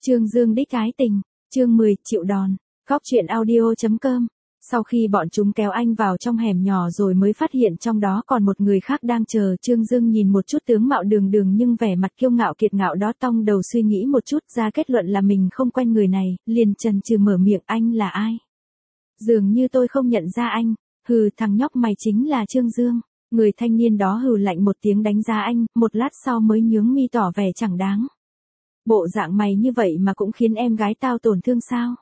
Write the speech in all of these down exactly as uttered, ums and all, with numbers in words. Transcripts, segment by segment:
Trương Dương đích ái tình, chương mười, chịu đòn. Góc truyện audio chấm com. Sau khi bọn chúng kéo anh vào trong hẻm nhỏ rồi mới phát hiện trong đó còn một người khác đang chờ, Trương Dương nhìn một chút tướng mạo đường đường nhưng vẻ mặt kiêu ngạo kiệt ngạo đó, tông đầu suy nghĩ một chút ra kết luận là mình không quen người này, liền chần chừ mở miệng: anh là ai? Dường như tôi không nhận ra anh. Hừ, thằng nhóc mày chính là Trương Dương. Người thanh niên đó hừ lạnh một tiếng đánh giá anh, một lát sau mới nhướng mi tỏ vẻ chẳng đáng. Bộ dạng mày như vậy mà cũng khiến em gái tao tổn thương sao?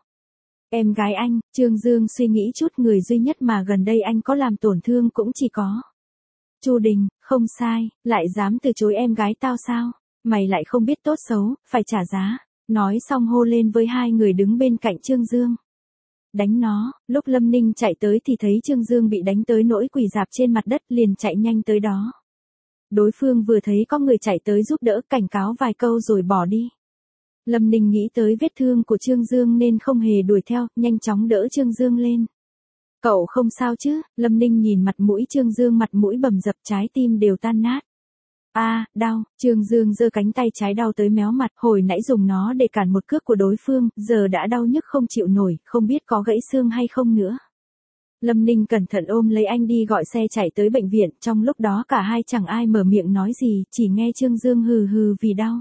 Em gái anh? Trương Dương suy nghĩ chút, người duy nhất mà gần đây anh có làm tổn thương cũng chỉ có Chu Đình. Không sai, lại dám từ chối em gái tao sao? Mày lại không biết tốt xấu, phải trả giá. Nói xong hô lên với hai người đứng bên cạnh Trương Dương: đánh nó. Lúc Lâm Ninh chạy tới thì thấy Trương Dương bị đánh tới nỗi quỳ rạp trên mặt đất, liền chạy nhanh tới đó. Đối phương vừa thấy có người chạy tới giúp đỡ, cảnh cáo vài câu rồi bỏ đi. Lâm Ninh nghĩ tới vết thương của Trương Dương nên không hề đuổi theo, nhanh chóng đỡ Trương Dương lên. Cậu không sao chứ? Lâm Ninh nhìn mặt mũi Trương Dương, mặt mũi bầm dập, trái tim đều tan nát. A, à, đau. Trương Dương giơ cánh tay trái đau tới méo mặt, hồi nãy dùng nó để cản một cước của đối phương, giờ đã đau nhức không chịu nổi, không biết có gãy xương hay không nữa. Lâm Ninh cẩn thận ôm lấy anh đi gọi xe chạy tới bệnh viện, trong lúc đó cả hai chẳng ai mở miệng nói gì, chỉ nghe Trương Dương hừ hừ vì đau.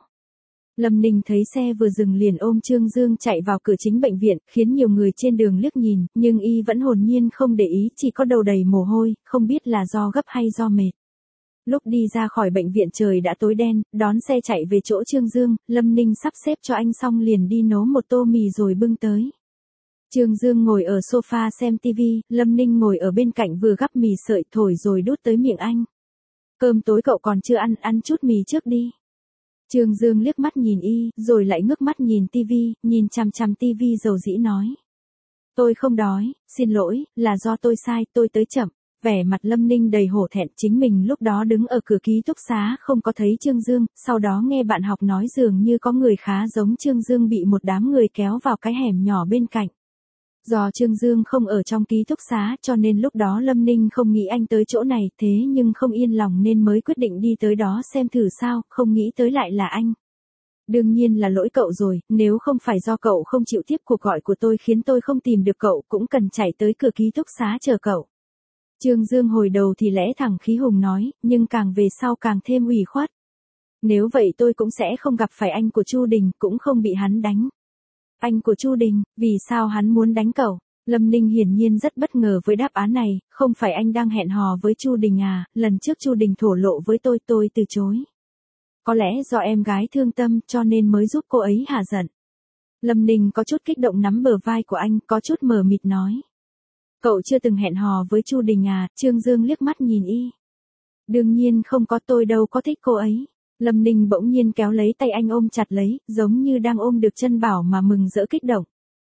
Lâm Ninh thấy xe vừa dừng liền ôm Trương Dương chạy vào cửa chính bệnh viện, khiến nhiều người trên đường liếc nhìn, nhưng y vẫn hồn nhiên không để ý, chỉ có đầu đầy mồ hôi, không biết là do gấp hay do mệt. Lúc đi ra khỏi bệnh viện trời đã tối đen, đón xe chạy về chỗ Trương Dương, Lâm Ninh sắp xếp cho anh xong liền đi nấu một tô mì rồi bưng tới. Trương Dương ngồi ở sofa xem tivi, Lâm Ninh ngồi ở bên cạnh vừa gắp mì sợi thổi rồi đút tới miệng anh. Cơm tối cậu còn chưa ăn, ăn chút mì trước đi. Trương Dương liếc mắt nhìn y, rồi lại ngước mắt nhìn tivi, nhìn chằm chằm tivi dầu dĩ nói: tôi không đói, xin lỗi, là do tôi sai, tôi tới chậm. Vẻ mặt Lâm Ninh đầy hổ thẹn, chính mình lúc đó đứng ở cửa ký túc xá không có thấy Trương Dương, sau đó nghe bạn học nói dường như có người khá giống Trương Dương bị một đám người kéo vào cái hẻm nhỏ bên cạnh. Do Trương Dương không ở trong ký túc xá cho nên lúc đó Lâm Ninh không nghĩ anh tới chỗ này, thế nhưng không yên lòng nên mới quyết định đi tới đó xem thử sao, không nghĩ tới lại là anh. Đương nhiên là lỗi cậu rồi, nếu không phải do cậu không chịu tiếp cuộc gọi của tôi khiến tôi không tìm được cậu, cũng cần chạy tới cửa ký túc xá chờ cậu. Trương Dương hồi đầu thì lẽ thẳng khí hùng nói, nhưng càng về sau càng thêm ủy khuất. Nếu vậy tôi cũng sẽ không gặp phải anh của Chu Đình, cũng không bị hắn đánh. Anh của Chu Đình, vì sao hắn muốn đánh cậu? Lâm Ninh hiển nhiên rất bất ngờ với đáp án này, không phải anh đang hẹn hò với Chu Đình à, lần trước Chu Đình thổ lộ với tôi, tôi từ chối. Có lẽ do em gái thương tâm cho nên mới giúp cô ấy hả giận. Lâm Ninh có chút kích động nắm bờ vai của anh, có chút mờ mịt nói: cậu chưa từng hẹn hò với Chu Đình à? Trương Dương liếc mắt nhìn y. Đương nhiên không có, tôi đâu có thích cô ấy. Lâm Ninh bỗng nhiên kéo lấy tay anh ôm chặt lấy, giống như đang ôm được chân bảo mà mừng rỡ kích động.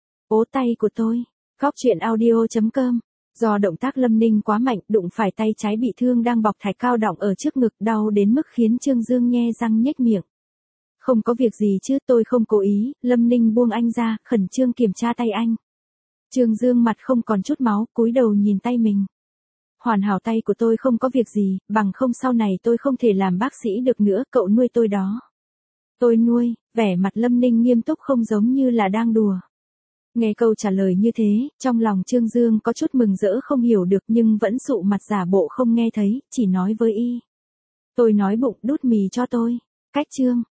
Ố tay của tôi. Góc truyện audio chấm com. Do động tác Lâm Ninh quá mạnh, đụng phải tay trái bị thương đang bọc thạch cao đọng ở trước ngực, đau đến mức khiến Trương Dương nhe răng nhếch miệng. Không có việc gì chứ, tôi không cố ý. Lâm Ninh buông anh ra, khẩn trương kiểm tra tay anh. Trương Dương mặt không còn chút máu, cúi đầu nhìn tay mình. Hoàn hảo, tay của tôi không có việc gì, bằng không sau này tôi không thể làm bác sĩ được nữa, cậu nuôi tôi đó. Tôi nuôi? Vẻ mặt Lâm Ninh nghiêm túc không giống như là đang đùa. Nghe câu trả lời như thế, trong lòng Trương Dương có chút mừng rỡ không hiểu được nhưng vẫn sụ mặt giả bộ không nghe thấy, chỉ nói với y: tôi nói bụng, đút mì cho tôi. Cách Trương